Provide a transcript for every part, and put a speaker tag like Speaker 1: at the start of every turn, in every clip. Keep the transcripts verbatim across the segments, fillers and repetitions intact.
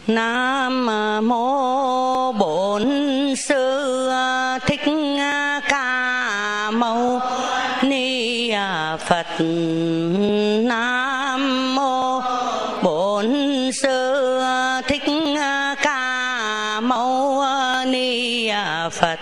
Speaker 1: Nam mô Bổn Sư Thích Ca Mâu Ni Phật. Nam mô Bổn Sư Thích Ca Mâu Ni Phật.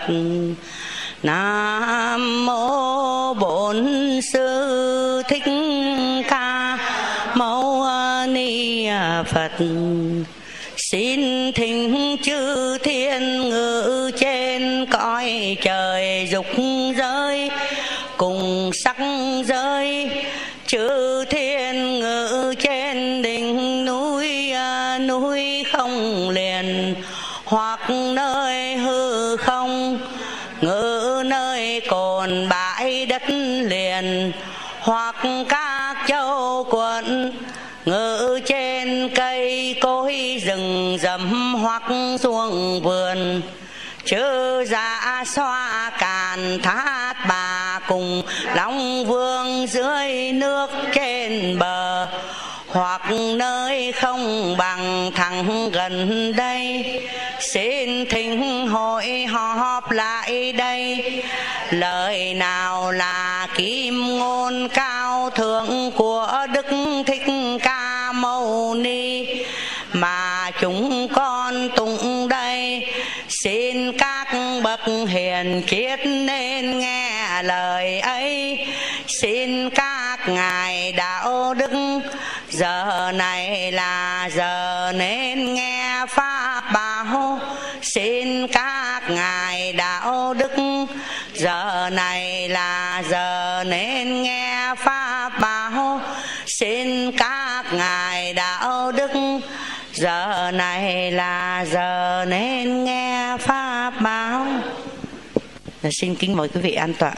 Speaker 1: Nam mô Bổn Sư Thích Ca Mâu Ni Phật. Xin thỉnh chư thiên ngự trên cõi trời dục giới cùng sắc giới, chư thiên ngự trên đỉnh núi núi không liền, hoặc nơi hư không ngự nơi cồn bãi đất liền, hoặc các châu quận ngự trên cây cối rừng rậm, hoặc xuống vườn chư dạ xoa càn thác bà cùng long vương dưới nước trên bờ, hoặc nơi không bằng thẳng gần đây. Xin thỉnh hội họp lại đây, lời nào là kim ngôn cao thượng của Đức Thích Ca Mâu Ni mà chúng con tụng đây. Xin các bậc hiền triết nên nghe lời ấy, xin các ngài đạo đức giờ này là giờ nên nghe pháp bảo. Xin các ngài đạo đức giờ này là giờ nên nghe pháp bảo. Xin các ngài đạo đức giờ này là giờ nên nghe pháp báo. Xin kính mời quý vị an tọa.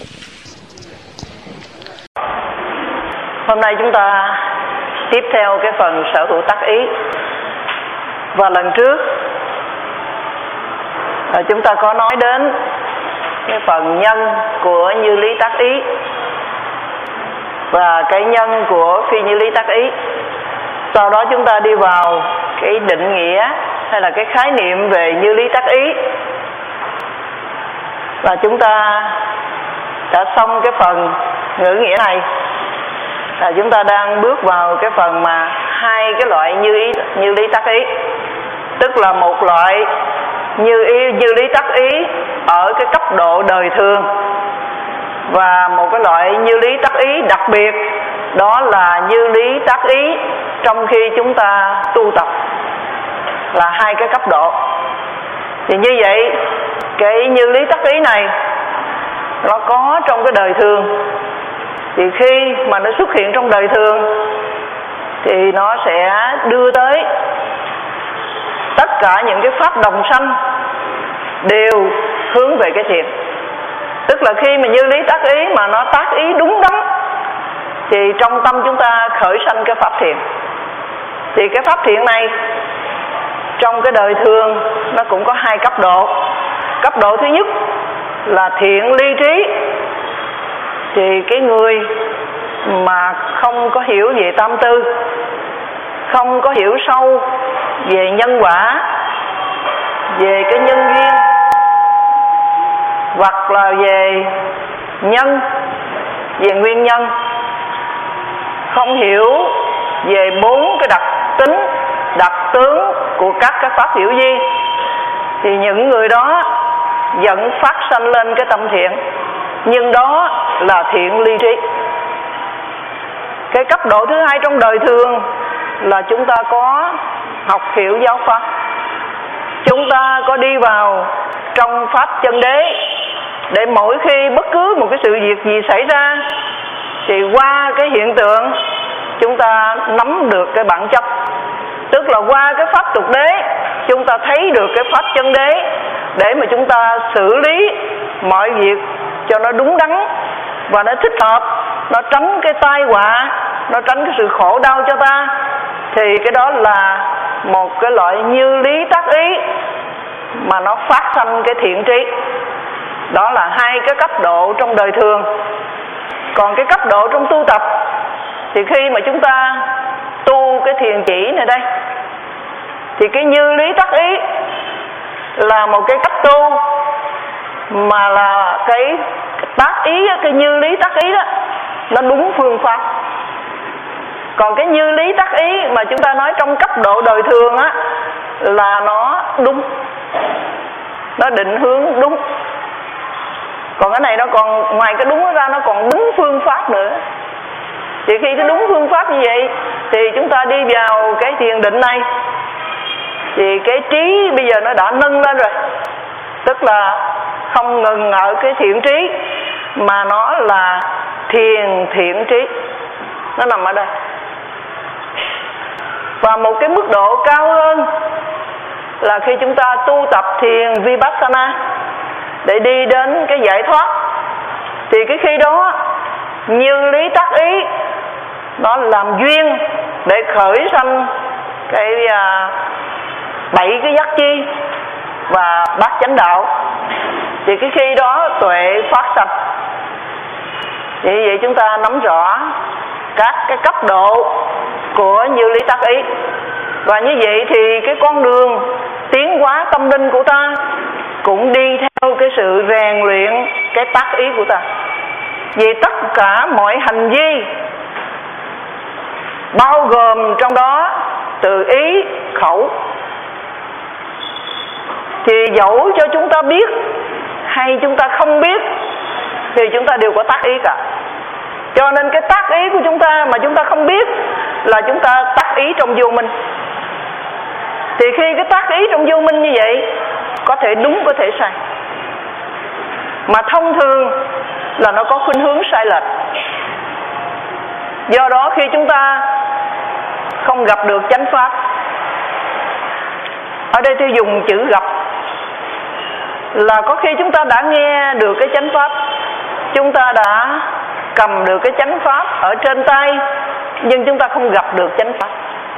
Speaker 2: Hôm nay chúng ta tiếp theo cái phần sở hữu tác ý. Và lần trước chúng ta có nói đến cái phần nhân của như lý tác ý và cái nhân của phi như lý tác ý. Sau đó chúng ta đi vào cái định nghĩa hay là cái khái niệm về như lý tác ý. Và chúng ta đã xong cái phần ngữ nghĩa này. Là chúng ta đang bước vào cái phần mà hai cái loại như ý như lý tác ý. Tức là một loại như ý như lý tác ý ở cái cấp độ đời thường, và một cái loại như lý tác ý đặc biệt, đó là như lý tác ý trong khi chúng ta tu tập, là hai cái cấp độ. Thì như vậy cái như lý tác ý này nó có trong cái đời thường, thì khi mà nó xuất hiện trong đời thường thì nó sẽ đưa tới tất cả những cái pháp đồng sanh đều hướng về cái thiện. Tức là khi mà như lý tác ý mà nó tác ý đúng đắn thì trong tâm chúng ta khởi sanh cái pháp thiện. Thì cái pháp thiện này trong cái đời thường nó cũng có hai cấp độ. Cấp độ thứ nhất là thiện ly trí. Thì cái người mà không có hiểu về tam tư, không có hiểu sâu về nhân quả, về cái nhân duyên, hoặc là về nhân, về nguyên nhân, không hiểu về bốn cái đặc tính, đặc tướng của các cái pháp hiểu vi, thì những người đó vẫn phát sanh lên cái tâm thiện, nhưng đó là thiện ly trí. Cái cấp độ thứ hai trong đời thường là chúng ta có học hiểu giáo pháp, chúng ta có đi vào trong pháp chân đế, để mỗi khi bất cứ một cái sự việc gì xảy ra thì qua cái hiện tượng chúng ta nắm được cái bản chất. Tức là qua cái pháp tục đế chúng ta thấy được cái pháp chân đế, để mà chúng ta xử lý mọi việc cho nó đúng đắn và nó thích hợp, nó tránh cái tai họa, nó tránh cái sự khổ đau cho ta. Thì cái đó là một cái loại như lý tác ý mà nó phát sanh cái thiện trí. Đó là hai cái cấp độ trong đời thường. Còn cái cấp độ trong tu tập thì khi mà chúng ta tu cái thiền chỉ này đây, Thì cái như lý tác ý là một cái cách tu, mà là cái tác ý, cái như lý tác ý đó nó đúng phương pháp. Còn cái như lý tác ý mà chúng ta nói trong cấp độ đời thường á là nó đúng, nó định hướng đúng. Còn cái này nó còn ngoài cái đúng ra nó còn đúng phương pháp nữa. Thì khi cái đúng phương pháp như vậy thì chúng ta đi vào cái thiền định này thì cái trí bây giờ nó đã nâng lên rồi. Tức là không ngừng ở cái thiện trí, mà nó là thiền thiện trí, nó nằm ở đây. Và một cái mức độ cao hơn là khi chúng ta tu tập thiền Vipassana để đi đến cái giải thoát, thì cái khi đó như lý tác ý nó làm duyên để khởi sanh cái à, bảy cái giác chi và bát chánh đạo. Thì cái khi đó tuệ phát sanh. Vì vậy chúng ta nắm rõ các cái cấp độ của như lý tác ý. Và như vậy thì cái con đường tiến hóa tâm linh của ta cũng đi theo cái sự rèn luyện cái tác ý của ta. Vì tất cả mọi hành vi bao gồm trong đó từ ý, khẩu, thì dẫu cho chúng ta biết hay chúng ta không biết thì chúng ta đều có tác ý cả. Cho nên cái tác ý của chúng ta mà chúng ta không biết là chúng ta tác ý trong vô minh. Thì khi cái tác ý trong vô minh như vậy có thể đúng có thể sai, mà thông thường là nó có khuynh hướng sai lệch. Do đó khi chúng ta không gặp được chánh pháp, ở đây tôi dùng chữ gặp, là có khi chúng ta đã nghe được cái chánh pháp, chúng ta đã cầm được cái chánh pháp ở trên tay, nhưng chúng ta không gặp được chánh pháp.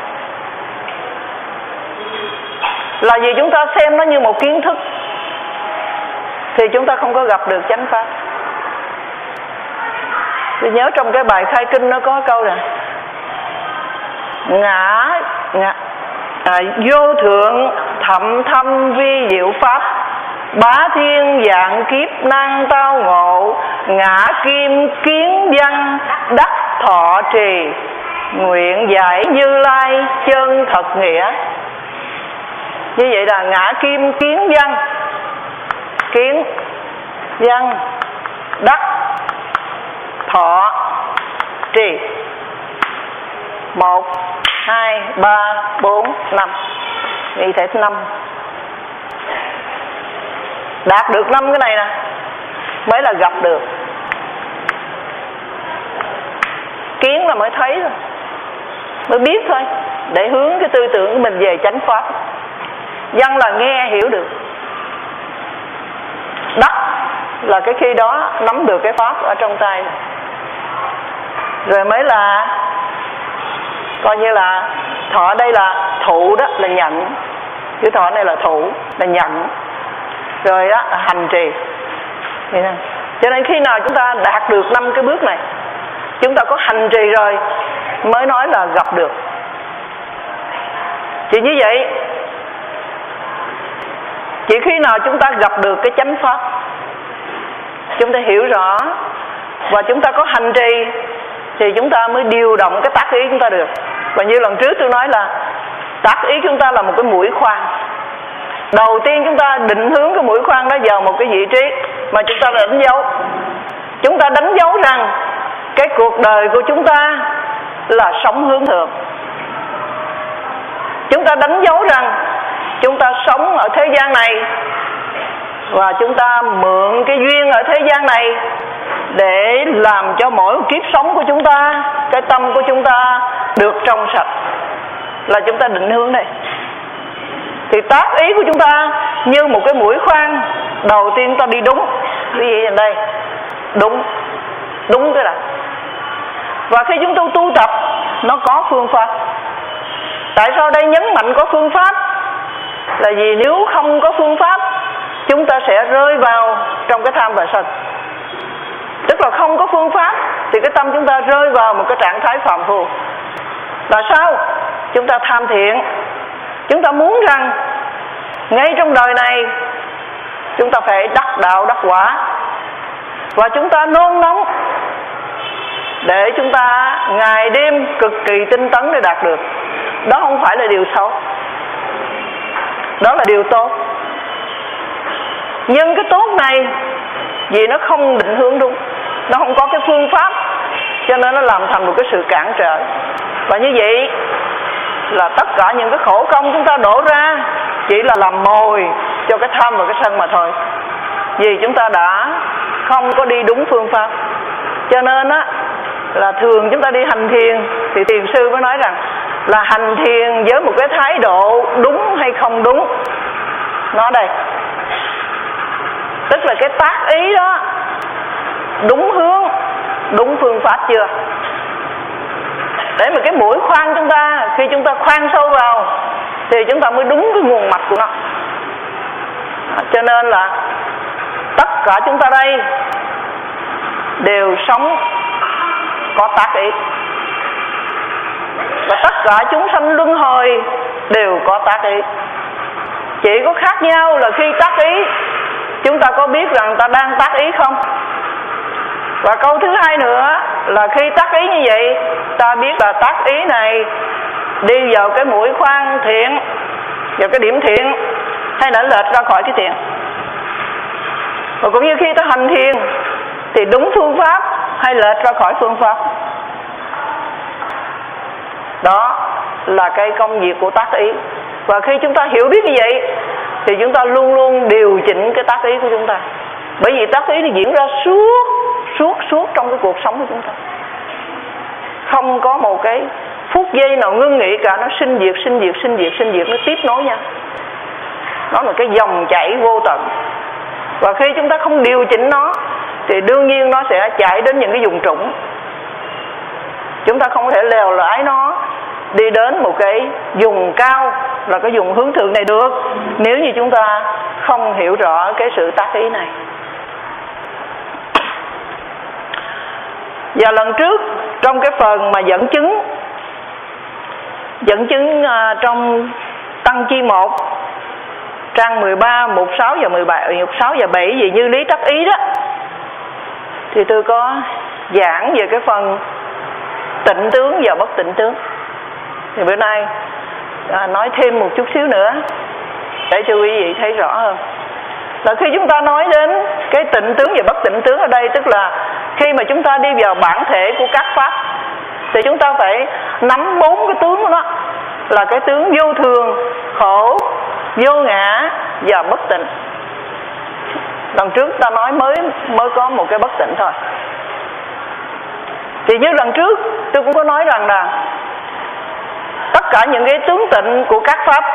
Speaker 2: Là vì chúng ta xem nó như một kiến thức, thì chúng ta không có gặp được chánh pháp. Tôi nhớ trong cái bài khai kinh nó có câu này: ngã, ngã à, vô thượng thậm thâm vi diệu pháp, bá thiên dạng kiếp năng tao ngộ, ngã kim kiến văn đắc thọ trì, nguyện giải Như Lai chân thật nghĩa. Như vậy là ngã kim kiến văn, kiến văn đắc thọ trì. Một, hai, ba, bốn, năm. Nghĩ thể năm. Đạt được năm cái này nè mới là gặp được. Kiến là mới thấy thôi, mới biết thôi, để hướng cái tư tưởng của mình về chánh pháp. Văn là nghe hiểu được. Đắc là cái khi đó nắm được cái pháp ở trong tay, rồi mới là coi như là thọ. Đây là thụ, đó là nhận. Chữ thọ này là thụ, là nhận. Rồi đó là hành trì. Cho nên khi nào chúng ta đạt được năm cái bước này, chúng ta có hành trì rồi mới nói là gặp được. Chỉ như vậy, chỉ khi nào chúng ta gặp được cái chánh pháp, chúng ta hiểu rõ và chúng ta có hành trì, thì chúng ta mới điều động cái tác ý chúng ta được. Và như lần trước tôi nói là tác ý chúng ta là một cái mũi khoan. Đầu tiên chúng ta định hướng cái mũi khoan đó vào một cái vị trí mà chúng ta đánh dấu. Chúng ta đánh dấu rằng cái cuộc đời của chúng ta là sống hướng thượng. Chúng ta đánh dấu rằng chúng ta sống ở thế gian này, và chúng ta mượn cái duyên ở thế gian này để làm cho mỗi kiếp sống của chúng ta, cái tâm của chúng ta được trong sạch. Là chúng ta định hướng này. Thì tác ý của chúng ta như một cái mũi khoan. Đầu tiên ta đi đúng. Ví dụ như đây, đúng, đúng cái này. Và khi chúng tôi tu tập, nó có phương pháp. Tại sao đây nhấn mạnh có phương pháp? Là vì nếu không có phương pháp, chúng ta sẽ rơi vào trong cái tham và sân. Tức là không có phương pháp thì cái tâm chúng ta rơi vào một cái trạng thái phàm phu. Là sao? Chúng ta tham thiện, Chúng ta muốn rằng ngay trong đời này chúng ta phải đắc đạo đắc quả, và chúng ta nôn nóng để chúng ta ngày đêm cực kỳ tinh tấn để đạt được. Đó không phải là điều xấu, đó là điều tốt. Nhưng cái tốt này vì nó không định hướng đúng, nó không có cái phương pháp, cho nên nó làm thành một cái sự cản trở. Và như vậy là tất cả những cái khổ công chúng ta đổ ra chỉ là làm mồi cho cái tham và cái sân mà thôi. Vì chúng ta đã không có đi đúng phương pháp. Cho nên á là thường chúng ta đi hành thiền thì thiền sư mới nói rằng là hành thiền với một cái thái độ đúng hay không đúng. Nó đây, tức là cái tác ý đó đúng hướng, đúng phương pháp chưa, để mà cái mũi khoan chúng ta khi chúng ta khoan sâu vào thì chúng ta mới đúng cái nguồn mạch của nó. Cho nên là tất cả chúng ta đây đều sống có tác ý, và tất cả chúng sanh luân hồi đều có tác ý. Chỉ có khác nhau là khi tác ý chúng ta có biết rằng ta đang tác ý không. Và câu thứ hai nữa là khi tác ý như vậy, ta biết là tác ý này đi vào cái mũi khoan thiện, vào cái điểm thiện, hay là lệch ra khỏi cái thiện. Và cũng như khi ta hành thiền thì đúng phương pháp hay lệch ra khỏi phương pháp. Đó là cái công việc của tác ý. Và khi chúng ta hiểu biết như vậy thì chúng ta luôn luôn điều chỉnh cái tác ý của chúng ta. Bởi vì tác ý nó diễn ra suốt suốt suốt trong cái cuộc sống của chúng ta, không có một cái phút giây nào ngưng nghỉ cả. Nó sinh diệt sinh diệt sinh diệt sinh diệt, nó tiếp nối nhau. Nó là cái dòng chảy vô tận. Và khi chúng ta không điều chỉnh nó thì đương nhiên nó sẽ chạy đến những cái vùng trũng. Chúng ta không thể lèo lái nó đi đến một cái vùng cao là cái vùng hướng thượng này được, nếu như chúng ta không hiểu rõ cái sự tác ý này. Và lần trước trong cái phần mà dẫn chứng Dẫn chứng uh, trong Tăng Chi một trang mười ba, mục sáu và mười bảy, mục sáu và bảy về như lý tác ý đó, thì tôi có giảng về cái phần tịnh tướng và bất tịnh tướng. Thì bữa nay à, nói thêm một chút xíu nữa để cho quý vị thấy rõ hơn. Là khi chúng ta nói đến cái tịnh tướng và bất tịnh tướng ở đây, tức là khi mà chúng ta đi vào bản thể của các pháp thì chúng ta phải nắm bốn cái tướng của nó, là cái tướng vô thường, khổ, vô ngã và bất tịnh. Lần trước ta nói mới mới có một cái bất tịnh thôi. Thì như lần trước tôi cũng có nói rằng là tất cả những cái tướng tịnh của các pháp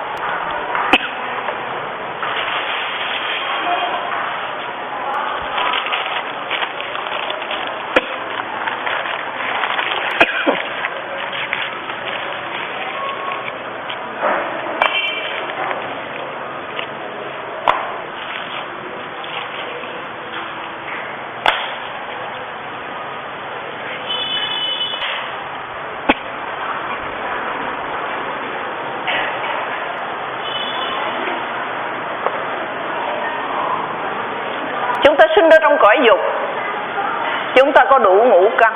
Speaker 2: sinh ra trong cõi dục, chúng ta có đủ ngũ căn.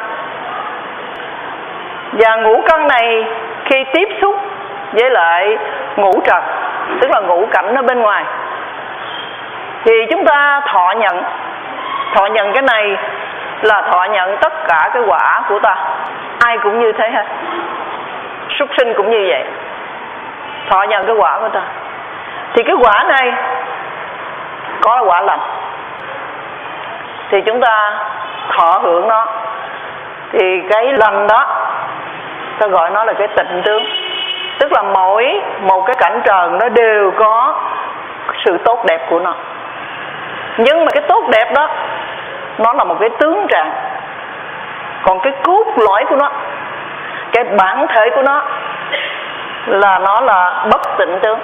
Speaker 2: Và ngũ căn này khi tiếp xúc với lại ngũ trần, tức là ngũ cảnh ở bên ngoài, thì chúng ta thọ nhận. Thọ nhận cái này là thọ nhận tất cả cái quả của ta. Ai cũng như thế ha. Súc sinh cũng như vậy, thọ nhận cái quả của ta. Thì cái quả này có là quả lành, thì chúng ta thọ hưởng nó. Thì cái lành đó ta gọi nó là cái tịnh tướng. Tức là mỗi một cái cảnh trần nó đều có sự tốt đẹp của nó. Nhưng mà cái tốt đẹp đó nó là một cái tướng trạng. Còn cái cốt lõi của nó, cái bản thể của nó là nó là bất tịnh tướng.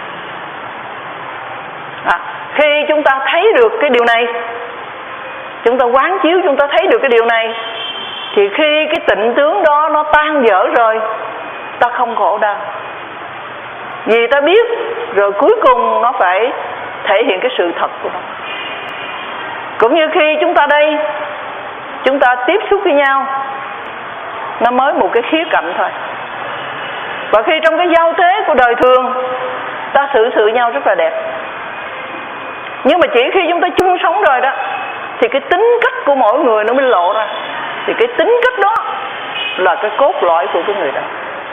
Speaker 2: à, Khi chúng ta thấy được cái điều này, chúng ta quán chiếu, chúng ta thấy được cái điều này, thì khi cái tịnh tướng đó nó tan vỡ rồi, ta không khổ đau. Vì ta biết rồi cuối cùng nó phải thể hiện cái sự thật của nó. Cũng như khi chúng ta đây, chúng ta tiếp xúc với nhau, nó mới một cái khía cạnh thôi. Và khi trong cái giao tế của đời thường, ta xử sự nhau rất là đẹp. Nhưng mà chỉ khi chúng ta chung sống rồi đó, thì cái tính cách của mỗi người nó mới lộ ra. Thì cái tính cách đó là cái cốt lõi của cái người đó.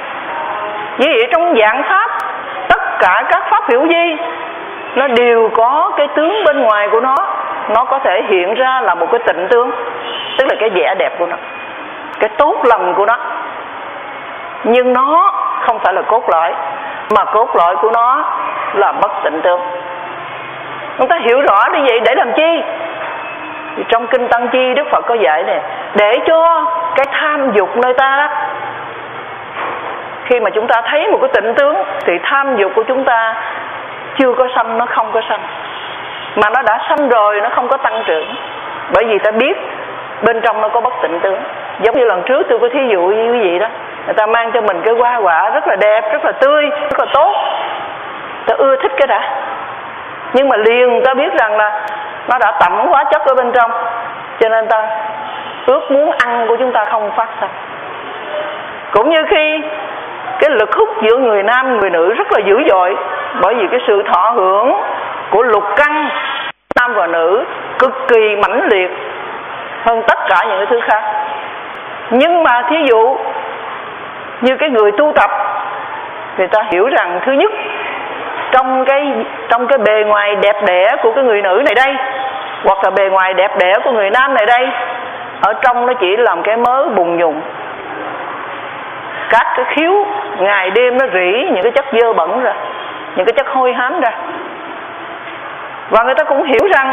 Speaker 2: Vì vậy trong dạng pháp, tất cả các pháp hữu vi nó đều có cái tướng bên ngoài của nó. Nó có thể hiện ra là một cái tịnh tướng, tức là cái vẻ đẹp của nó, cái tốt lành của nó. Nhưng nó không phải là cốt lõi, mà cốt lõi của nó là bất tịnh tướng. Chúng ta hiểu rõ như vậy để làm chi? Thì trong Kinh Tăng Chi Đức Phật có dạy này, để cho cái tham dục nơi ta đó, khi mà chúng ta thấy một cái tịnh tướng thì tham dục của chúng ta chưa có sanh, nó không có sanh. Mà nó đã sanh rồi, nó không có tăng trưởng. Bởi vì ta biết bên trong nó có bất tịnh tướng. Giống như lần trước tôi có thí dụ như quý vị đó, người ta mang cho mình cái hoa quả rất là đẹp, rất là tươi, rất là tốt, ta ưa thích cái đã. Nhưng mà liền ta biết rằng là nó đã tẩm hóa chất ở bên trong, cho nên ta ước muốn ăn của chúng ta không phát sinh. Cũng như khi cái lực hút giữa người nam người nữ rất là dữ dội, bởi vì cái sự thọ hưởng của lục căn nam và nữ cực kỳ mãnh liệt hơn tất cả những cái thứ khác. Nhưng mà thí dụ như cái người tu tập, người ta hiểu rằng thứ nhất, trong cái trong cái bề ngoài đẹp đẽ của cái người nữ này đây, hoặc là bề ngoài đẹp đẽ của người nam này đây, ở trong nó chỉ làm cái mớ bùn nhùn. Các cái khiếu ngày đêm nó rỉ những cái chất dơ bẩn ra, những cái chất hôi hám ra. Và người ta cũng hiểu rằng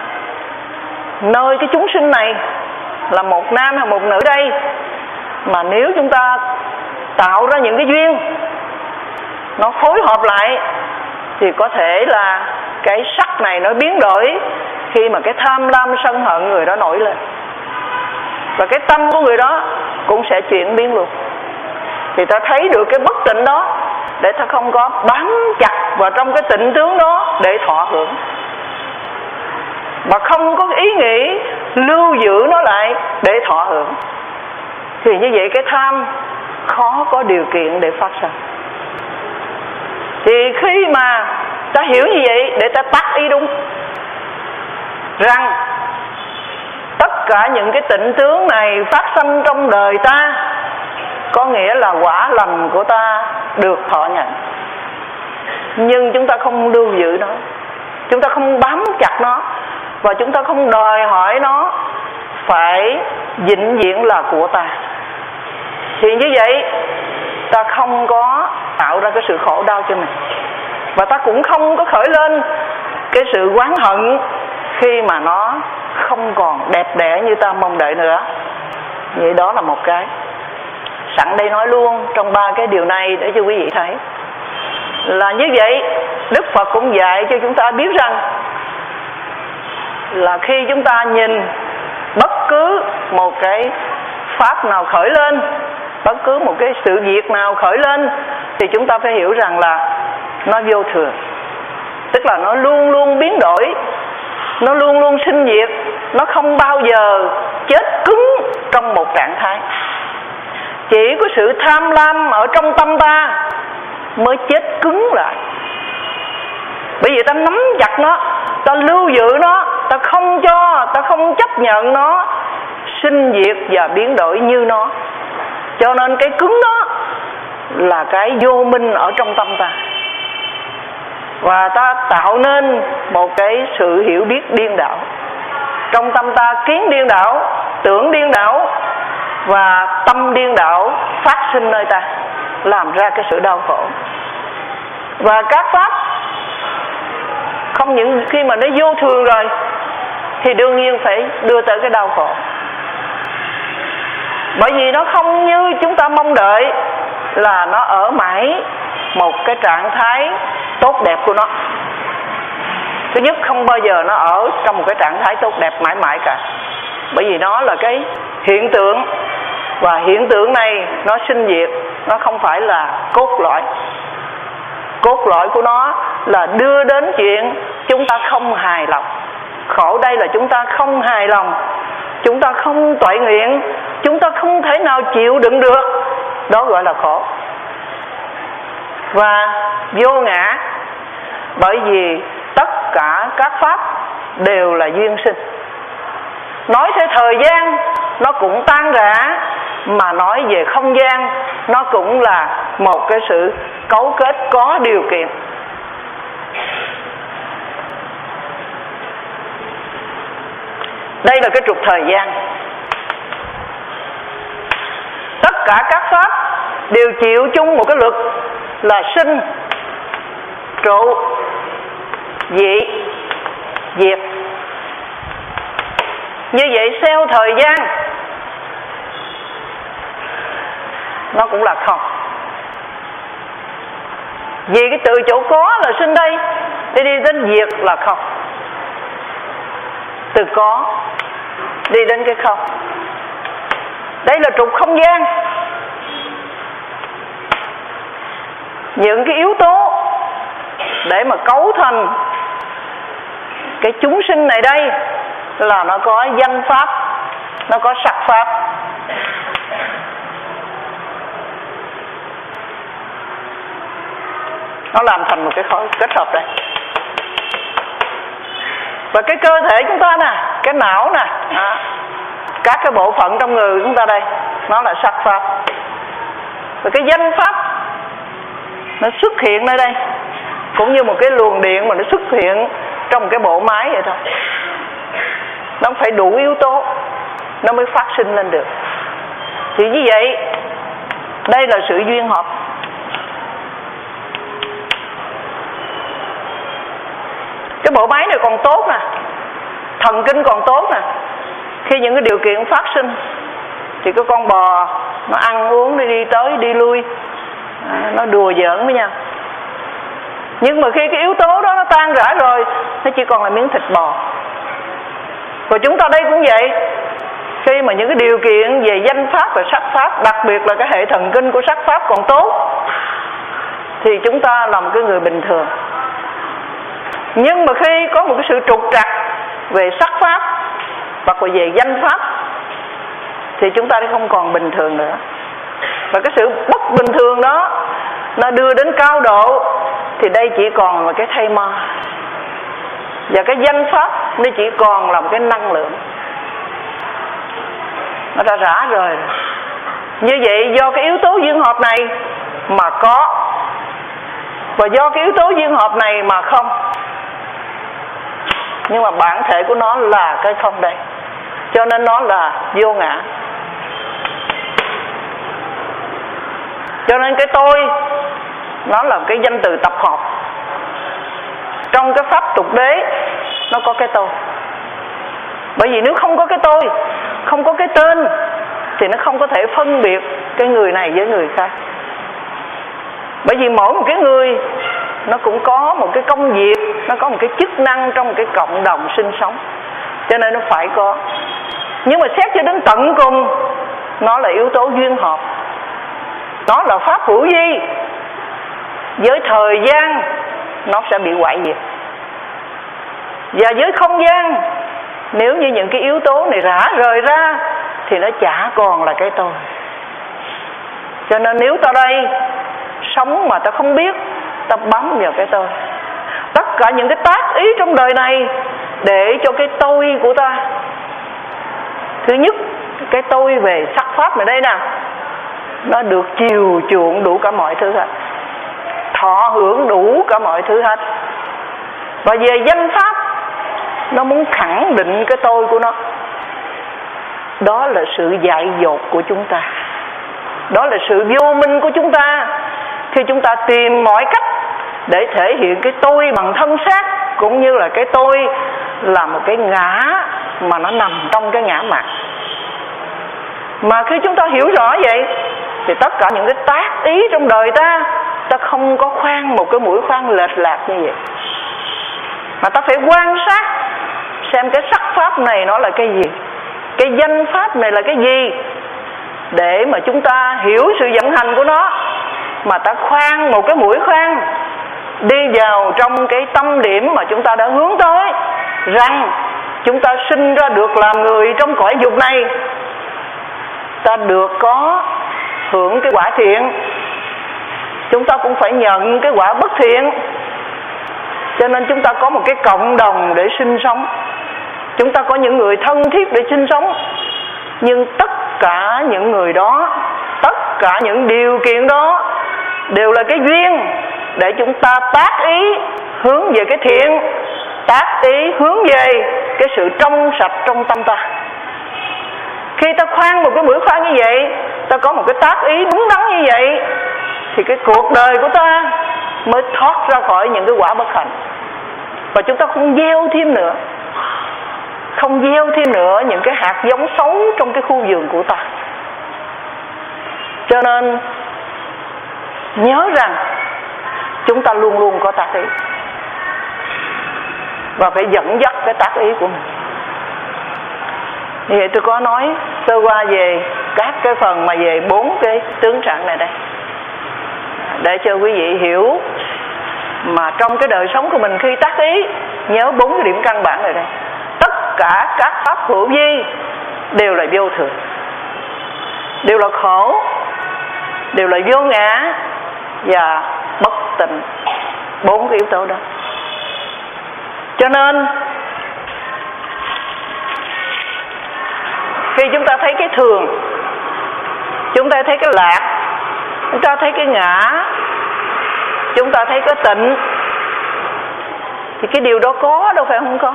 Speaker 2: nơi cái chúng sinh này là một nam hay một nữ đây, mà nếu chúng ta tạo ra những cái duyên nó phối hợp lại thì có thể là cái sắc này nó biến đổi khi mà cái tham lam sân hận người đó nổi lên, và cái tâm của người đó cũng sẽ chuyển biến luôn. Thì ta thấy được cái bất tịnh đó để ta không có bám chặt vào trong cái tịnh tướng đó để thọ hưởng, mà không có ý nghĩ lưu giữ nó lại để thọ hưởng. Thì như vậy cái tham khó có điều kiện để phát sinh. Thì khi mà ta hiểu như vậy để ta tác ý đúng rằng tất cả những cái tịnh tướng này phát sinh trong đời ta, có nghĩa là quả lành của ta được thọ nhận. Nhưng chúng ta không lưu giữ nó, chúng ta không bám chặt nó, và chúng ta không đòi hỏi nó phải vĩnh viễn là của ta. Thì như vậy ta không có tạo ra cái sự khổ đau cho mình, và ta cũng không có khởi lên cái sự oán hận khi mà nó không còn đẹp đẽ như ta mong đợi nữa. Vậy đó là một cái. Sẵn đây nói luôn trong ba cái điều này để cho quý vị thấy là như vậy. Đức Phật cũng dạy cho chúng ta biết rằng là khi chúng ta nhìn bất cứ một cái pháp nào khởi lên, bất cứ một cái sự việc nào khởi lên, thì chúng ta phải hiểu rằng là nó vô thường. Tức là nó luôn luôn biến đổi, nó luôn luôn sinh diệt, nó không bao giờ chết cứng trong một trạng thái. Chỉ có sự tham lam ở trong tâm ta mới chết cứng lại. Bởi vì ta nắm chặt nó, ta lưu giữ nó, ta không cho, ta không chấp nhận nó sinh diệt và biến đổi như nó. Cho nên cái cứng đó là cái vô minh ở trong tâm ta, và ta tạo nên một cái sự hiểu biết điên đảo. Trong tâm ta kiến điên đảo, tưởng điên đảo và tâm điên đảo phát sinh nơi ta, làm ra cái sự đau khổ. Và các pháp không những khi mà nó vô thường rồi thì đương nhiên phải đưa tới cái đau khổ. Bởi vì nó không như chúng ta mong đợi là nó ở mãi một cái trạng thái tốt đẹp của nó. Thứ nhất, không bao giờ nó ở trong một cái trạng thái tốt đẹp mãi mãi cả. Bởi vì nó là cái hiện tượng, và hiện tượng này nó sinh diệt, nó không phải là cốt lõi. cốt lõi của nó là đưa đến chuyện chúng ta không hài lòng. Khổ đây là chúng ta không hài lòng, chúng ta không toại nguyện, chúng ta không thể nào chịu đựng được. Đó gọi là khổ. Và vô ngã, bởi vì tất cả các pháp đều là duyên sinh. Nói theo thời gian nó cũng tan rã, mà nói về không gian nó cũng là một cái sự cấu kết có điều kiện. Đây là cái trục thời gian. Tất cả các pháp đều chịu chung một cái luật là sinh, trụ, dị, diệt. Như vậy theo thời gian nó cũng là không. Vì cái từ chỗ có là sinh đây, đi đi đến diệt là không. Từ có đi đến cái không. Đây là trục không gian. Những cái yếu tố để mà cấu thành cái chúng sinh này đây là nó có danh pháp, nó có sắc pháp. Nó làm thành một cái khối kết hợp đây. Và cái cơ thể chúng ta nè, cái não nè, đó, các cái bộ phận trong người chúng ta đây, nó là sắc pháp. Và cái danh pháp nó xuất hiện nơi đây, cũng như một cái luồng điện mà nó xuất hiện trong một cái bộ máy vậy thôi. Nó phải đủ yếu tố nó mới phát sinh lên được. Thì như vậy, đây là sự duyên hợp. Cái bộ máy này còn tốt nè, thần kinh còn tốt nè. Khi những cái điều kiện phát sinh thì cái con bò nó ăn uống, đi đi tới đi lui, nó đùa giỡn với nhau. Nhưng mà khi cái yếu tố đó nó tan rã rồi, nó chỉ còn là miếng thịt bò. Và chúng ta đây cũng vậy. Khi mà những cái điều kiện về danh pháp và sắc pháp, đặc biệt là cái hệ thần kinh của sắc pháp còn tốt, thì chúng ta là một cái người bình thường. Nhưng mà khi có một cái sự trục trặc về sắc pháp hoặc là về danh pháp thì chúng ta không còn bình thường nữa. Và cái sự bất bình thường đó nó đưa đến cao độ thì đây chỉ còn là cái thây ma. Và cái danh pháp nó chỉ còn là một cái năng lượng. Nó đã rã rồi. Như vậy do cái yếu tố duyên hợp này mà có, và do cái yếu tố duyên hợp này mà không. Nhưng mà bản thể của nó là cái không đây, cho nên nó là vô ngã. Cho nên cái tôi nó là cái danh từ tập hợp. Trong cái pháp tục đế nó có cái tôi. Bởi vì nếu không có cái tôi, không có cái tên, thì nó không có thể phân biệt cái người này với người khác. Bởi vì mỗi một cái người nó cũng có một cái công việc, nó có một cái chức năng trong một cái cộng đồng sinh sống, cho nên nó phải có. Nhưng mà xét cho đến tận cùng, nó là yếu tố duyên hợp. Nó là pháp hữu vi. Với thời gian nó sẽ bị hoại diệt. Và với không gian, nếu như những cái yếu tố này rã rời ra thì nó chả còn là cái tôi. Cho nên nếu ta đây sống mà ta không biết, ta bám vào cái tôi. Tất cả những cái tác ý trong đời này để cho cái tôi của ta, thứ nhất, cái tôi về sắc pháp này đây nè, nó được chiều chuộng đủ cả mọi thứ hết, thọ hưởng đủ cả mọi thứ hết. Và về danh pháp, nó muốn khẳng định cái tôi của nó. Đó là sự dại dột của chúng ta. Đó là sự vô minh của chúng ta. Khi chúng ta tìm mọi cách để thể hiện cái tôi bằng thân xác, cũng như là cái tôi là một cái ngã mà nó nằm trong cái ngã mạn. Mà khi chúng ta hiểu rõ vậy thì tất cả những cái tác ý trong đời ta, ta không có khoan một cái mũi khoan lệch lạc như vậy, mà ta phải quan sát xem cái sắc pháp này nó là cái gì, cái danh pháp này là cái gì, để mà chúng ta hiểu sự vận hành của nó, mà ta khoan một cái mũi khoan đi vào trong cái tâm điểm mà chúng ta đã hướng tới, rằng chúng ta sinh ra được làm người trong cõi dục này, ta được có hưởng cái quả thiện, chúng ta cũng phải nhận cái quả bất thiện. Cho nên chúng ta có một cái cộng đồng để sinh sống, chúng ta có những người thân thiết để sinh sống. Nhưng tất cả những người đó, tất cả những điều kiện đó đều là cái duyên để chúng ta tác ý hướng về cái thiện, tác ý hướng về cái sự trong sạch trong tâm ta. Khi ta khoan một cái bữa khoan như vậy, ta có một cái tác ý đúng đắn như vậy, thì cái cuộc đời của ta mới thoát ra khỏi những cái quả bất hạnh. Và chúng ta không gieo thêm nữa, không gieo thêm nữa những cái hạt giống xấu trong cái khu vườn của ta. Cho nên nhớ rằng chúng ta luôn luôn có tác ý, và phải dẫn dắt cái tác ý của mình. Như vậy tôi có nói sơ qua về các cái phần mà về bốn cái tướng trạng này đây, để cho quý vị hiểu mà trong cái đời sống của mình khi tác ý, nhớ bốn cái điểm căn bản này đây. Tất cả các pháp hữu vi đều là vô thường, đều là khổ, đều là vô ngã và bất tịnh. Bốn cái yếu tố đó. Cho nên khi chúng ta thấy cái thường, chúng ta thấy cái lạc, chúng ta thấy cái ngã, chúng ta thấy cái tịnh, thì cái điều đó có đâu phải không có.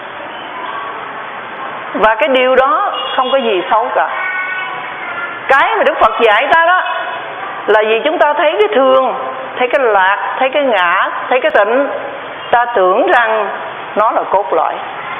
Speaker 2: Và cái điều đó không có gì xấu cả. Cái mà Đức Phật dạy ta đó là vì chúng ta thấy cái thường, thấy cái lạc, thấy cái ngã, thấy cái tịnh, ta tưởng rằng nó là cốt lõi,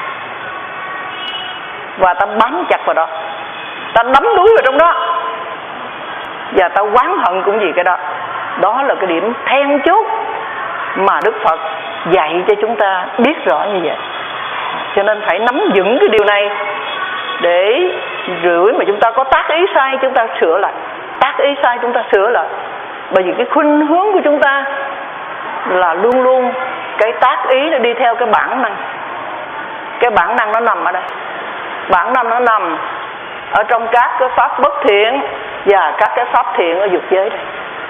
Speaker 2: và ta bám chặt vào đó, ta đắm đuối vào trong đó, và ta oán hận cũng vì cái đó. Đó là cái điểm then chốt mà Đức Phật dạy cho chúng ta biết rõ như vậy. Cho nên phải nắm vững cái điều này, để rủi mà chúng ta có tác ý sai chúng ta sửa lại, tác ý sai chúng ta sửa lại. Bởi vì cái khuynh hướng của chúng ta là luôn luôn cái tác ý nó đi theo cái bản năng. Cái bản năng nó nằm ở đây. Bản năng nó nằm ở trong các cái pháp bất thiện và các cái pháp thiện ở dục giới đây.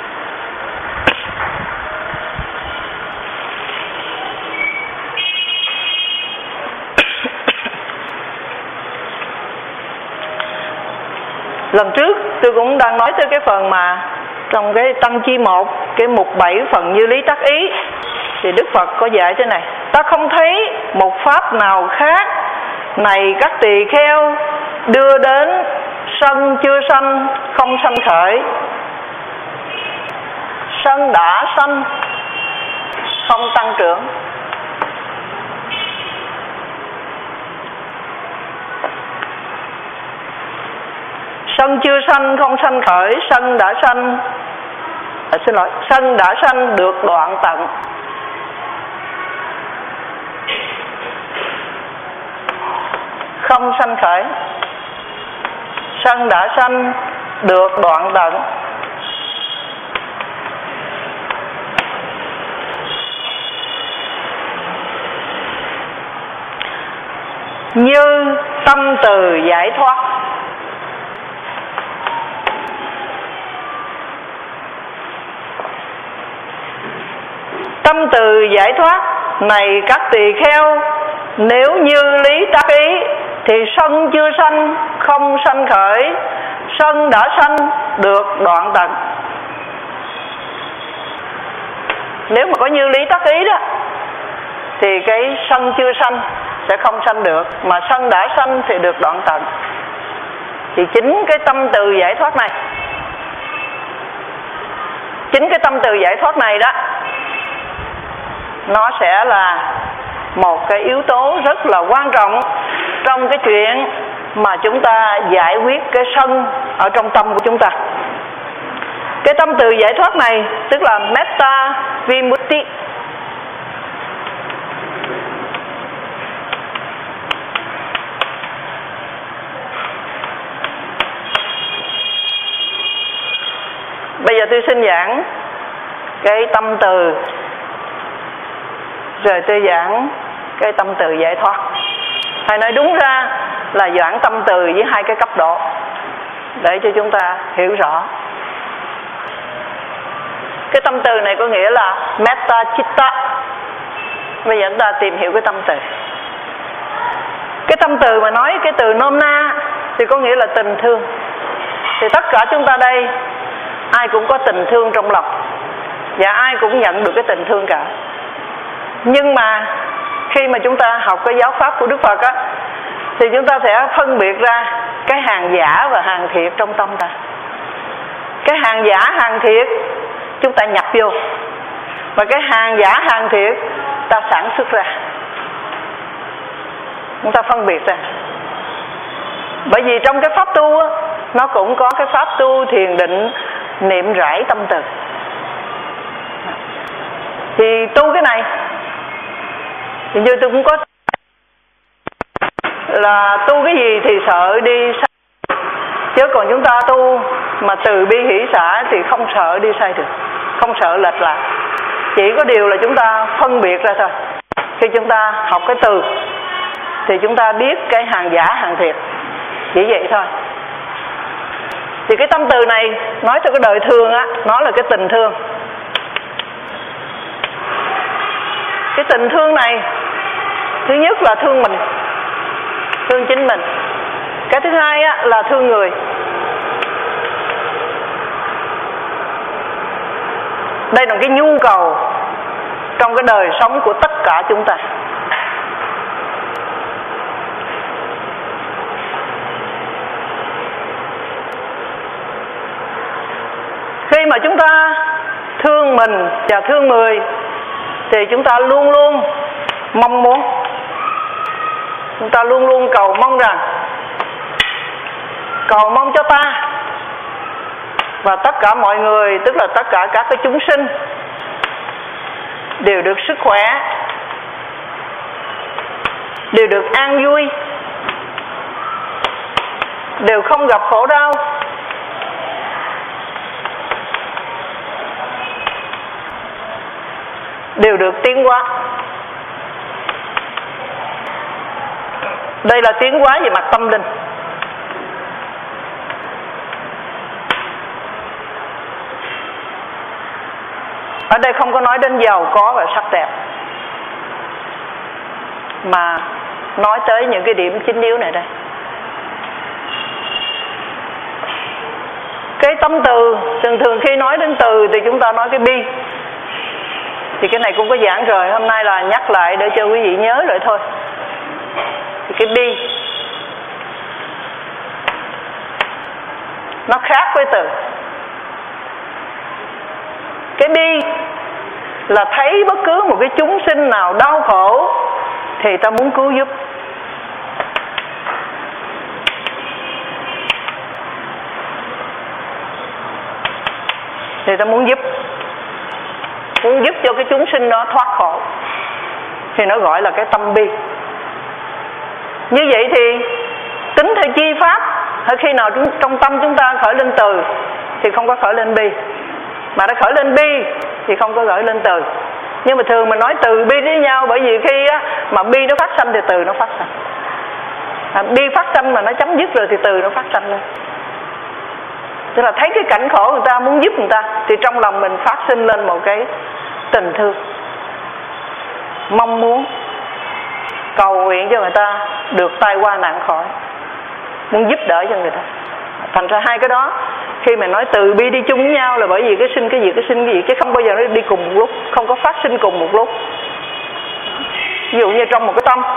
Speaker 2: Lần trước tôi cũng đang nói tới cái phần mà trong cái Tăng Chi một, cái mục bảy phần như lý tác ý, thì Đức Phật có dạy thế này: ta không thấy một pháp nào khác này các tỳ kheo đưa đến sân chưa sanh không sanh khởi, sân đã sanh không tăng trưởng. Sân chưa sanh không sanh khởi, sân đã sanh à, xin lỗi, sân đã sanh được đoạn tận. Không sanh khởi, sân đã sanh được đoạn tận. Như tâm từ giải thoát. Tâm từ giải thoát này các tỳ kheo, nếu như lý tác ý thì sân chưa sanh không sanh khởi, sân đã sanh được đoạn tận. Nếu mà có như lý tác ý đó thì cái sân chưa sanh sẽ không sanh được, mà sân đã sanh thì được đoạn tận. Thì chính cái tâm từ giải thoát này, chính cái tâm từ giải thoát này đó, nó sẽ là một cái yếu tố rất là quan trọng trong cái chuyện mà chúng ta giải quyết cái sân ở trong tâm của chúng ta. Cái tâm từ giải thoát này tức là metta vimutti. Bây giờ tôi xin giảng cái tâm từ rồi tôi giảng cái tâm từ giải thoát. Hay nói đúng ra là giảng tâm từ với hai cái cấp độ để cho chúng ta hiểu rõ. Cái tâm từ này có nghĩa là metta chitta. Bây giờ chúng ta tìm hiểu cái tâm từ. Cái tâm từ mà nói cái từ nôm na thì có nghĩa là tình thương. Thì tất cả chúng ta đây ai cũng có tình thương trong lòng, và ai cũng nhận được cái tình thương cả. Nhưng mà khi mà chúng ta học cái giáo pháp của Đức Phật á, thì chúng ta sẽ phân biệt ra cái hàng giả và hàng thiệt trong tâm ta. Cái hàng giả hàng thiệt chúng ta nhập vô, và cái hàng giả hàng thiệt ta sản xuất ra. Chúng ta phân biệt ra. Bởi vì trong cái pháp tu á, nó cũng có cái pháp tu thiền định niệm rải tâm từ. Thì tu cái này thì như tôi cũng có là tu cái gì thì sợ đi sai, chứ còn chúng ta tu mà từ bi hỷ xả thì không sợ đi sai được, không sợ lệch lạc. Chỉ có điều là chúng ta phân biệt ra thôi. Khi chúng ta học cái từ thì chúng ta biết cái hàng giả hàng thiệt, chỉ vậy thôi. Thì cái tâm từ này nói cho cái đời thường á, nó là cái tình thương. Cái tình thương này thứ nhất là thương mình, thương chính mình. Cái thứ hai á, là thương người. Đây là cái nhu cầu trong cái đời sống của tất cả chúng ta. Khi mà chúng ta thương mình và thương người thì chúng ta luôn luôn mong muốn, chúng ta luôn luôn cầu mong rằng, cầu mong cho ta và tất cả mọi người, tức là tất cả các cái chúng sinh đều được sức khỏe, đều được an vui, đều không gặp khổ đau, đều được tiến hóa. Đây là tiến hóa về mặt tâm linh. Ở đây không có nói đến giàu có và sắc đẹp, mà nói tới những cái điểm chính yếu này đây. Cái tâm từ, thường thường khi nói đến từ thì chúng ta nói cái bi. Thì cái này cũng có giảng rồi, hôm nay là nhắc lại để cho quý vị nhớ rồi thôi. Thì cái bi nó khác với từ. Cái bi là thấy bất cứ một cái chúng sinh nào đau khổ thì ta muốn cứu giúp. Thì ta muốn giúp, muốn giúp cho cái chúng sinh đó thoát khổ, thì nó gọi là cái tâm bi. Như vậy thì tính theo chi pháp, khi nào trong tâm chúng ta khởi lên từ thì không có khởi lên bi, mà nó khởi lên bi thì không có khởi lên từ. Nhưng mà thường mình nói từ bi với nhau, bởi vì khi á, mà bi nó phát sanh thì từ nó phát sanh. À, bi phát sanh mà nó chấm dứt rồi thì từ nó phát sanh lên. Tức là thấy cái cảnh khổ người ta, muốn giúp người ta, thì trong lòng mình phát sinh lên một cái tình thương, mong muốn cầu nguyện cho người ta được tai qua nạn khỏi, muốn giúp đỡ cho người ta. Thành ra hai cái đó khi mình nói từ bi đi chung với nhau là bởi vì cái sinh cái gì, cái sinh cái gì, chứ không bao giờ nó đi cùng một lúc, không có phát sinh cùng một lúc. Ví dụ như trong một cái tâm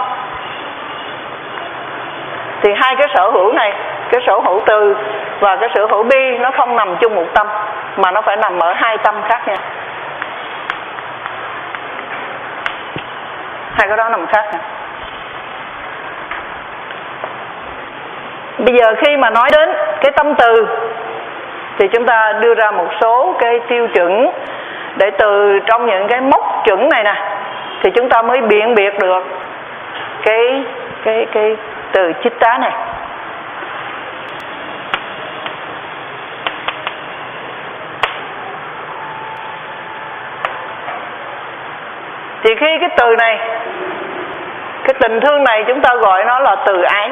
Speaker 2: thì hai cái sở hữu này, cái sở hữu từ và cái sở hữu bi, nó không nằm chung một tâm, mà nó phải nằm ở hai tâm khác nhau. Hai cái đó nằm khác nhau. Bây giờ khi mà nói đến cái tâm từ thì chúng ta đưa ra một số cái tiêu chuẩn, để từ trong những cái mốc chuẩn này nè thì chúng ta mới biện biệt được cái cái cái từ chitta này. Thì khi cái từ này, cái tình thương này chúng ta gọi nó là từ ái.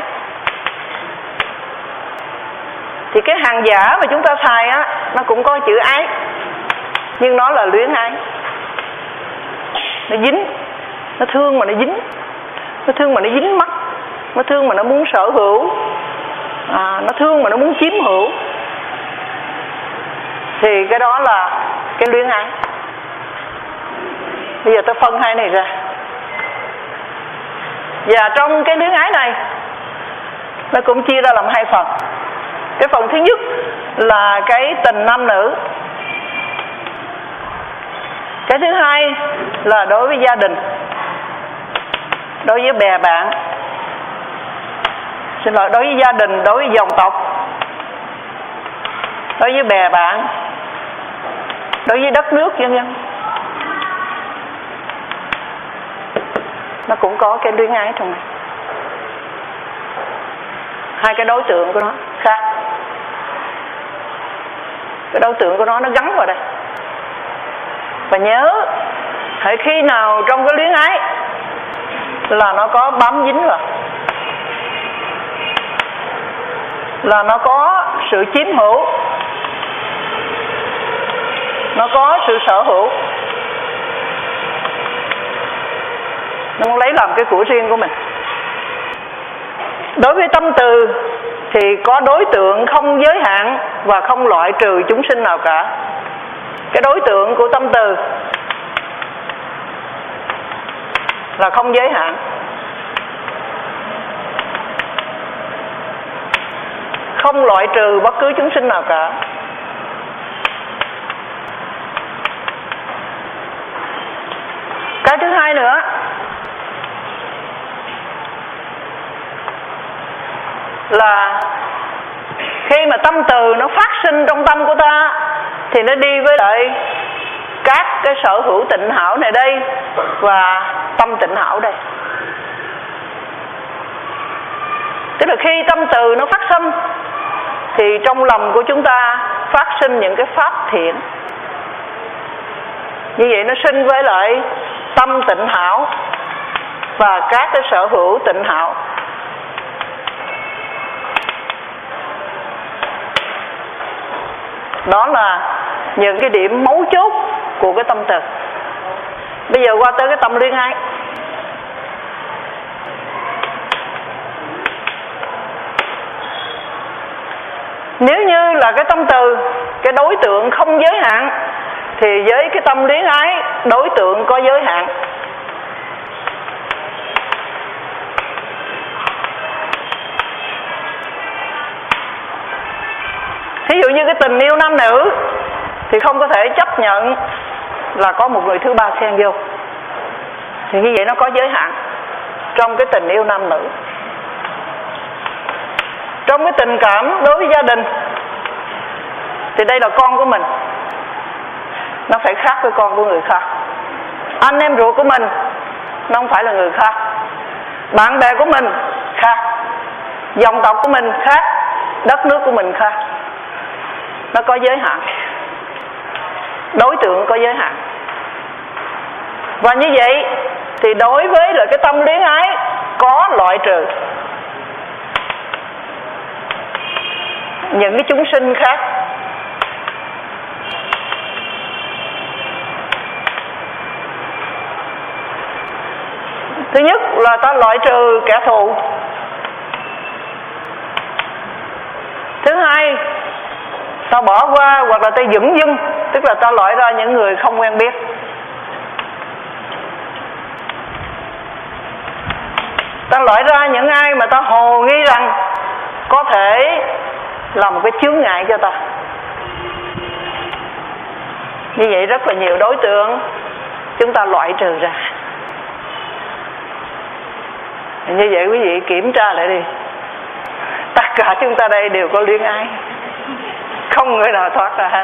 Speaker 2: Thì cái hàng giả mà chúng ta xài á, nó cũng có chữ ái, nhưng nó là luyến ái. Nó dính, nó thương mà nó dính, nó thương mà nó dính mắt, nó thương mà nó muốn sở hữu, à, nó thương mà nó muốn chiếm hữu. Thì cái đó là cái luyến ái. Bây giờ tôi phân hai này ra. Và trong cái luyến ái này, nó cũng chia ra làm hai phần. Cái phần thứ nhất là cái tình nam nữ. Cái thứ hai là đối với gia đình, đối với bè bạn, xin lỗi, đối với gia đình, đối với dòng tộc, đối với bè bạn, đối với đất nước, vân vân. Nó cũng có cái luyến ái trong này. Hai cái đối tượng của nó khác. Cái đối tượng của nó nó gắn vào đây. Và nhớ, hễ khi nào trong cái luyến ái là nó có bám dính vào, là nó có sự chiếm hữu, nó có sự sở hữu, nó muốn lấy làm cái của riêng của mình. Đối với tâm từ thì có đối tượng không giới hạn và không loại trừ chúng sinh nào cả. Cái đối tượng của tâm từ là không giới hạn, không loại trừ bất cứ chúng sinh nào cả. Cái thứ hai nữa là khi mà tâm từ nó phát sinh trong tâm của ta thì nó đi với lại các cái sở hữu tịnh hảo này đây và tâm tịnh hảo đây. Tức là khi tâm từ nó phát sinh thì trong lòng của chúng ta phát sinh những cái pháp thiện. Như vậy nó sinh với lại tâm tịnh hảo và các cái sở hữu tịnh hảo. Đó là những cái điểm mấu chốt của cái tâm từ. Bây giờ qua tới cái tâm luyến ái. Nếu như là cái tâm từ, cái đối tượng không giới hạn, thì với cái tâm luyến ái, đối tượng có giới hạn. Thí dụ như cái tình yêu nam nữ thì không có thể chấp nhận là có một người thứ ba xen vô. Thì như vậy nó có giới hạn trong cái tình yêu nam nữ. Trong cái tình cảm đối với gia đình thì đây là con của mình, nó phải khác với con của người khác. Anh em ruột của mình nó không phải là người khác. Bạn bè của mình khác, dòng tộc của mình khác, đất nước của mình khác. Nó có giới hạn, đối tượng có giới hạn. Và như vậy thì đối với là cái tâm luyến ái có loại trừ những cái chúng sinh khác. Thứ nhất là ta loại trừ kẻ thù. Thứ hai, ta bỏ qua hoặc là ta dửng dưng, tức là ta loại ra những người không quen biết. Ta loại ra những ai mà ta hồ nghi rằng có thể là một cái chướng ngại cho ta. Như vậy rất là nhiều đối tượng chúng ta loại trừ ra. Như vậy quý vị kiểm tra lại đi, tất cả chúng ta đây đều có luyến ái, không người nào thoát ra hết.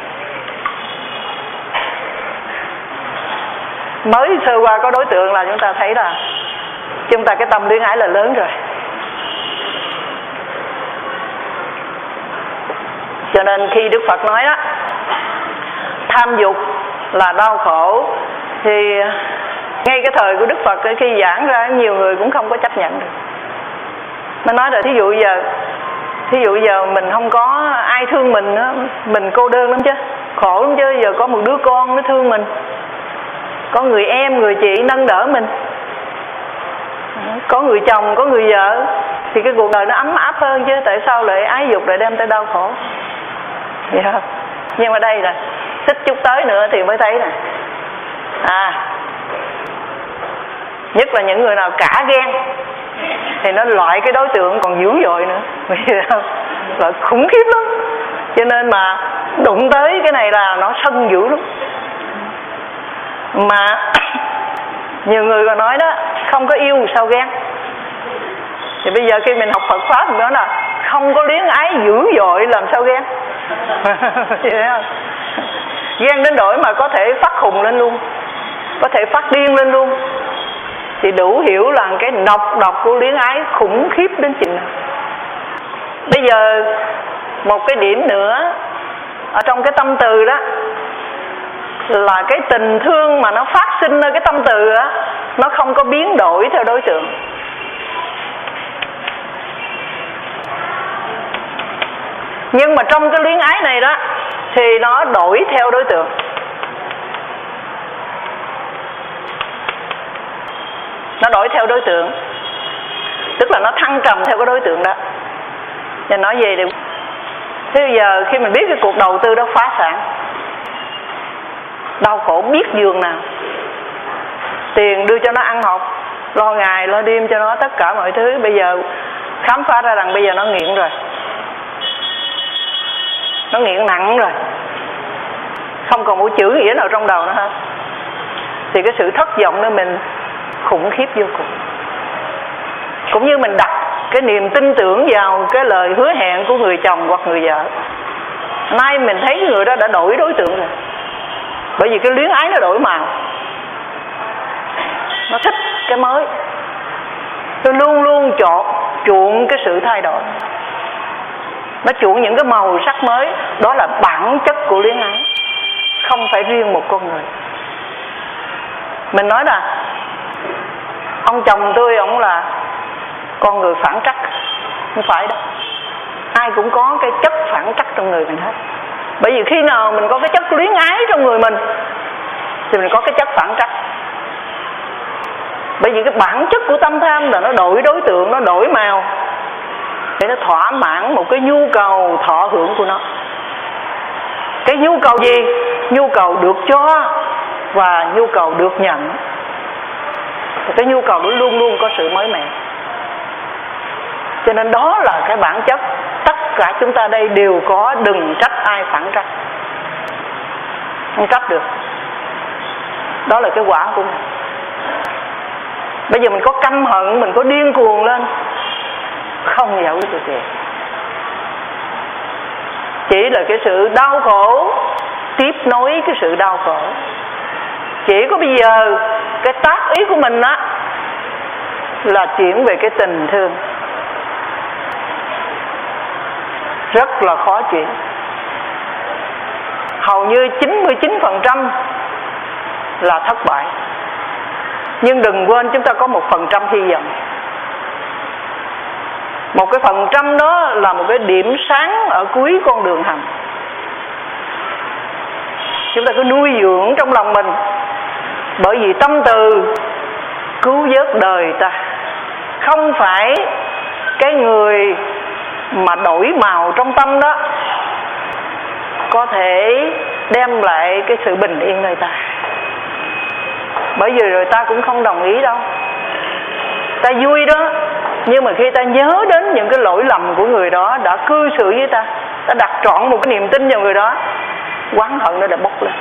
Speaker 2: Mới sơ qua có đối tượng là chúng ta thấy là chúng ta cái tâm luyến ái là lớn rồi. Cho nên khi Đức Phật nói á, tham dục là đau khổ, thì Ngay cái thời của Đức Phật khi giảng ra nhiều người cũng không có chấp nhận được. Nó nói là thí dụ giờ thí dụ giờ mình không có ai thương mình đó, mình cô đơn lắm chứ, khổ lắm chứ. Giờ có một đứa con nó thương mình, có người em, người chị nâng đỡ mình, có người chồng, có người vợ, thì cái cuộc đời nó ấm áp hơn chứ. Tại sao lại ái dục lại đem tới đau khổ? Yeah. Nhưng mà đây là tích chút tới nữa thì mới thấy nè. À, nhất là những người nào cả ghen thì nó loại cái đối tượng còn dữ dội nữa, là khủng khiếp lắm. Cho nên mà đụng tới cái này là nó sân dữ lắm. Mà nhiều người còn nói đó, không có yêu sao ghen. Thì bây giờ khi mình học Phật Pháp mình nói là không có luyến ái dữ dội làm sao ghen. Ghen đến đổi mà có thể phát khùng lên luôn, có thể phát điên lên luôn, thì đủ hiểu là cái độc độc của luyến ái khủng khiếp đến chừng nào. Bây giờ một cái điểm nữa ở trong cái tâm từ đó là cái tình thương mà nó phát sinh ở cái tâm từ đó, nó không có biến đổi theo đối tượng. Nhưng mà trong cái luyến ái này đó thì nó đổi theo đối tượng. Nó đổi theo đối tượng, tức là nó thăng trầm theo cái đối tượng đó. Nên nói gì thì thế bây giờ khi mình biết cái cuộc đầu tư đó phá sản, đau khổ biết giường nào, tiền đưa cho nó ăn học, lo ngày lo đêm cho nó tất cả mọi thứ. Bây giờ khám phá ra rằng bây giờ nó nghiện rồi, nó nghiện nặng rồi, không còn một chữ nghĩa nào trong đầu nữa hết. Thì cái sự thất vọng của mình khủng khiếp vô cùng. Cũng như mình đặt cái niềm tin tưởng vào cái lời hứa hẹn của người chồng hoặc người vợ, nay mình thấy người đó đã đổi đối tượng rồi. Bởi vì cái luyến ái nó đổi màu, nó thích cái mới, nó luôn luôn chọn chuộng cái sự thay đổi, nó chuộng những cái màu sắc mới. Đó là bản chất của luyến ái, không phải riêng một con người. Mình nói là ông chồng tôi ông là con người phản trắc, không phải đâu. Ai cũng có cái chất phản trắc trong người mình hết. Bởi vì khi nào mình có cái chất luyến ái trong người mình thì mình có cái chất phản trắc. Bởi vì cái bản chất của tâm tham là nó đổi đối tượng, nó đổi màu để nó thỏa mãn một cái nhu cầu thọ hưởng của nó. Cái nhu cầu gì? Nhu cầu được cho và nhu cầu được nhận. Cái nhu cầu đó luôn luôn có sự mới mẻ. Cho nên đó là cái bản chất. Tất cả chúng ta đây đều có, đừng trách ai phản trắc. Không trách được. Đó là cái quả của mình. Bây giờ mình có căm hận, mình có điên cuồng lên, không giải quyết được gì. Chỉ là cái sự đau khổ tiếp nối cái sự đau khổ. Chỉ có bây giờ cái tác ý của mình á là chuyển về cái tình thương, rất là khó chuyển. Hầu như chín mươi chín phần trăm là thất bại. Nhưng đừng quên chúng ta có một phần trăm hy vọng. Một cái phần trăm đó là một cái điểm sáng ở cuối con đường hầm. Chúng ta cứ nuôi dưỡng trong lòng mình. Bởi vì tâm từ cứu vớt đời ta. Không phải cái người mà đổi màu trong tâm đó có thể đem lại cái sự bình yên nơi ta. Bởi vì rồi ta cũng không đồng ý đâu. Ta vui đó, nhưng mà khi ta nhớ đến những cái lỗi lầm của người đó đã cư xử với ta, ta đặt trọn một cái niềm tin vào người đó, oán hận nó đã bốc lên.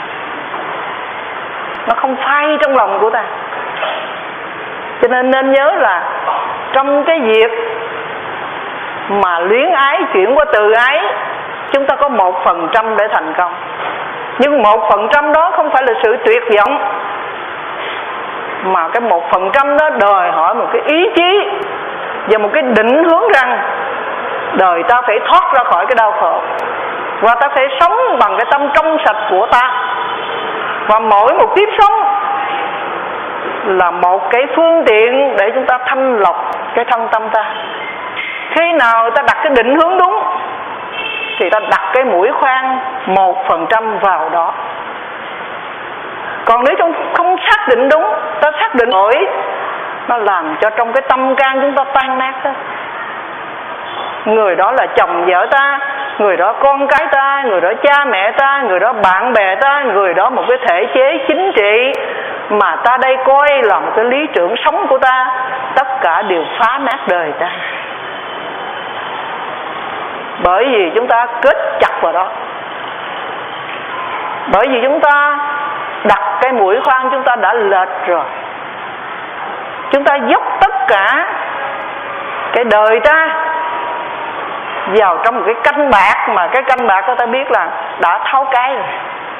Speaker 2: Nó không phai trong lòng của ta. Cho nên nên nhớ là trong cái việc mà luyến ái chuyển qua từ ái, chúng ta có một phần trăm để thành công. Nhưng một phần trăm đó không phải là sự tuyệt vọng, mà cái một phần trăm đó đòi hỏi một cái ý chí và một cái định hướng rằng đời ta phải thoát ra khỏi cái đau khổ, và ta phải sống bằng cái tâm trong sạch của ta. Và mỗi một kiếp sống là một cái phương tiện để chúng ta thanh lọc cái thân tâm ta. Khi nào ta đặt cái định hướng đúng thì ta đặt cái mũi khoan một phần trăm vào đó. Còn nếu chúng không xác định đúng, ta xác định lỗi, nó làm cho trong cái tâm can chúng ta tan nát đó. Người đó là chồng vợ ta, người đó con cái ta, người đó cha mẹ ta, người đó bạn bè ta, người đó một cái thể chế chính trị mà ta đây coi là một cái lý tưởng sống của ta, tất cả đều phá nát đời ta. Bởi vì chúng ta kết chặt vào đó. Bởi vì chúng ta đặt cái mũi khoan chúng ta đã lệch rồi. Chúng ta dốc tất cả cái đời ta vào trong một cái canh bạc, mà cái canh bạc ta biết là đã tháo cái rồi.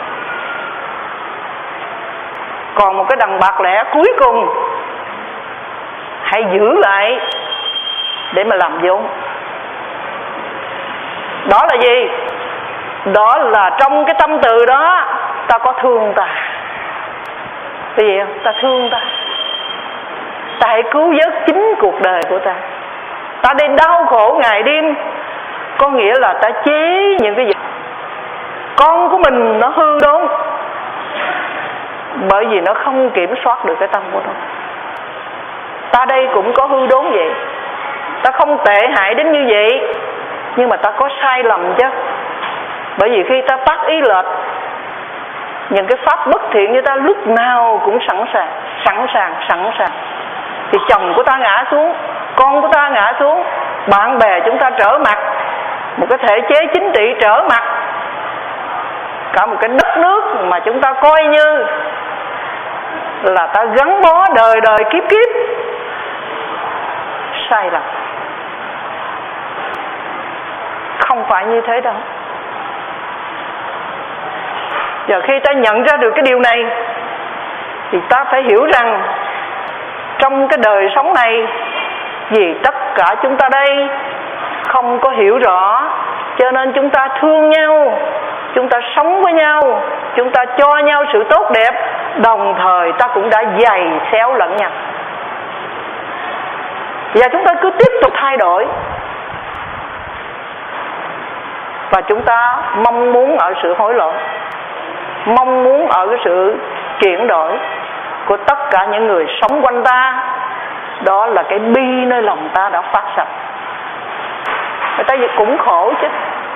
Speaker 2: Còn một cái đằng bạc lẻ cuối cùng hãy giữ lại để mà làm vốn. Đó là gì? Đó là trong cái tâm từ đó ta có thương ta. Cái gì không? Ta thương ta. Ta hãy cứu vớt chính cuộc đời của ta. Ta đi đau khổ ngày đêm, có nghĩa là ta chế những cái gì con của mình nó hư đốn, bởi vì nó không kiểm soát được cái tâm của nó. Ta đây cũng có hư đốn vậy. Ta không tệ hại đến như vậy, nhưng mà ta có sai lầm chứ. Bởi vì khi ta tác ý lệch, những cái pháp bất thiện như ta lúc nào cũng sẵn sàng, sẵn sàng, sẵn sàng. Thì chồng của ta ngã xuống, con của ta ngã xuống, bạn bè chúng ta trở mặt, một cái thể chế chính trị trở mặt, cả một cái đất nước mà chúng ta coi như là ta gắn bó đời đời kiếp kiếp, sai lầm. Không phải như thế đâu. Giờ khi ta nhận ra được cái điều này thì ta phải hiểu rằng trong cái đời sống này, vì tất cả chúng ta đây không có hiểu rõ, cho nên chúng ta thương nhau, chúng ta sống với nhau, chúng ta cho nhau sự tốt đẹp, đồng thời ta cũng đã giày xéo lẫn nhau. Và chúng ta cứ tiếp tục thay đổi. Và chúng ta mong muốn ở sự hối lỗi, mong muốn ở cái sự chuyển đổi của tất cả những người sống quanh ta. Đó là cái bi nơi lòng ta đã phát sạch. Người ta cũng khổ chứ.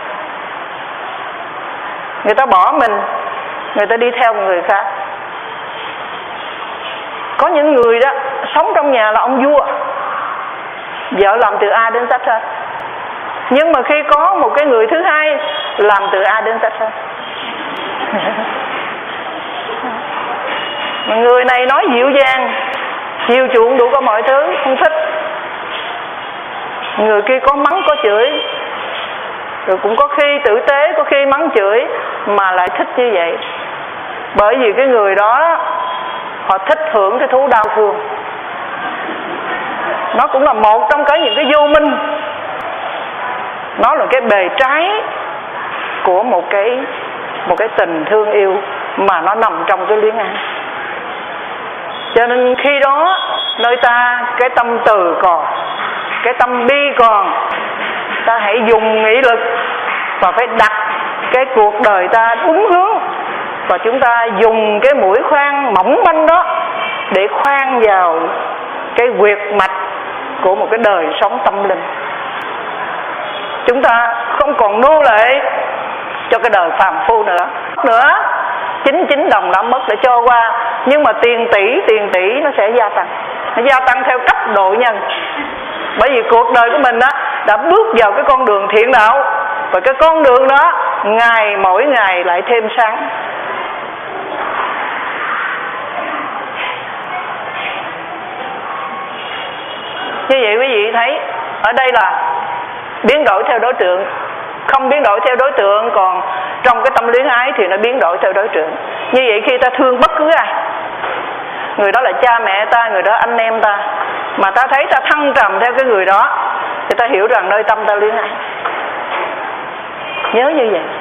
Speaker 2: Người ta bỏ mình, người ta đi theo một người khác. Có những người đó sống trong nhà là ông vua, vợ làm từ A đến Z hết. Nhưng mà khi có một cái người thứ hai làm từ A đến Z hết. Người này nói dịu dàng, chiều chuộng đủ có mọi thứ, không thích. Người kia có mắng có chửi, rồi cũng có khi tử tế, có khi mắng chửi, mà lại thích như vậy. Bởi vì cái người đó họ thích hưởng cái thú đau thương. Nó cũng là một trong cái những cái vô minh. Nó là cái bề trái của một cái một cái tình thương yêu mà nó nằm trong cái luyến ái. Cho nên khi đó nơi ta cái tâm từ còn, cái tâm bi còn, ta hãy dùng nghị lực và phải đặt cái cuộc đời ta đúng hướng. Và chúng ta dùng cái mũi khoan mỏng manh đó để khoan vào cái huyệt mạch của một cái đời sống tâm linh. Chúng ta không còn nô lệ cho cái đời phàm phu nữa. Nữa, chín chín đồng đã mất để cho qua, nhưng mà tiền tỷ, tiền tỷ nó sẽ gia tăng. Nó gia tăng theo cấp độ nhân. Bởi vì cuộc đời của mình đó đã bước vào cái con đường thiện đạo, và cái con đường đó ngày mỗi ngày lại thêm sáng. Như vậy quý vị thấy ở đây là biến đổi theo đối tượng. Không biến đổi theo đối tượng, còn trong cái tâm luyến ái thì nó biến đổi theo đối tượng. Như vậy khi ta thương bất cứ ai, người đó là cha mẹ ta, người đó anh em ta, mà ta thấy ta thăng trầm theo cái người đó, thì ta hiểu rằng nơi tâm ta luyến ái. Nhớ như vậy.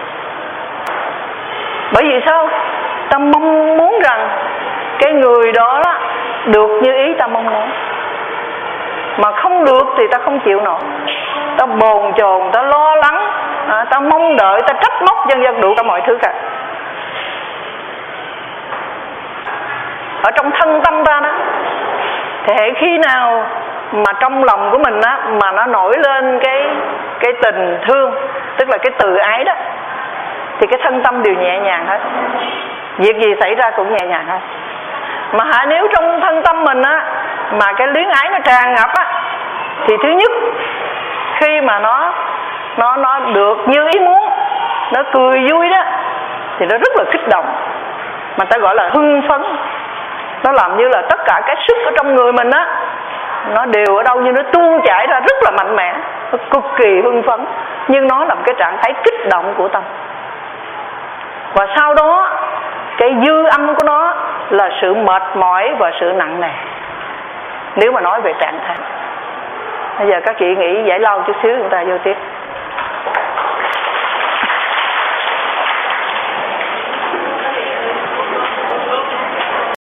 Speaker 2: Bởi vì sao? Ta mong muốn rằng cái người đó được như ý ta mong muốn. Mà không được thì ta không chịu nổi, ta bồn chồn, ta lo lắng, à, ta mong đợi, ta trách móc, vân vân, đủ cả mọi thứ cả. Ở trong thân tâm ta đó, thì hệ khi nào mà trong lòng của mình á, mà nó nổi lên cái cái tình thương, tức là cái từ ái đó, thì cái thân tâm đều nhẹ nhàng hết. Việc gì xảy ra cũng nhẹ nhàng hết. Mà hả, nếu trong thân tâm mình á mà cái luyến ái nó tràn ngập á, thì thứ nhất, khi mà nó nó nó được như ý muốn, nó cười vui đó, thì nó rất là kích động, mà ta gọi là hưng phấn. Nó làm như là tất cả cái sức ở trong người mình á, nó đều ở đâu như nó tuôn chảy ra rất là mạnh mẽ, nó cực kỳ hưng phấn. Nhưng nó là một cái trạng thái kích động của tâm. Và sau đó cái dư âm của nó là sự mệt mỏi và sự nặng nề, nếu mà nói về trạng thái. Bây giờ các chị nghĩ giải lao chút xíu, chúng ta vô tiếp.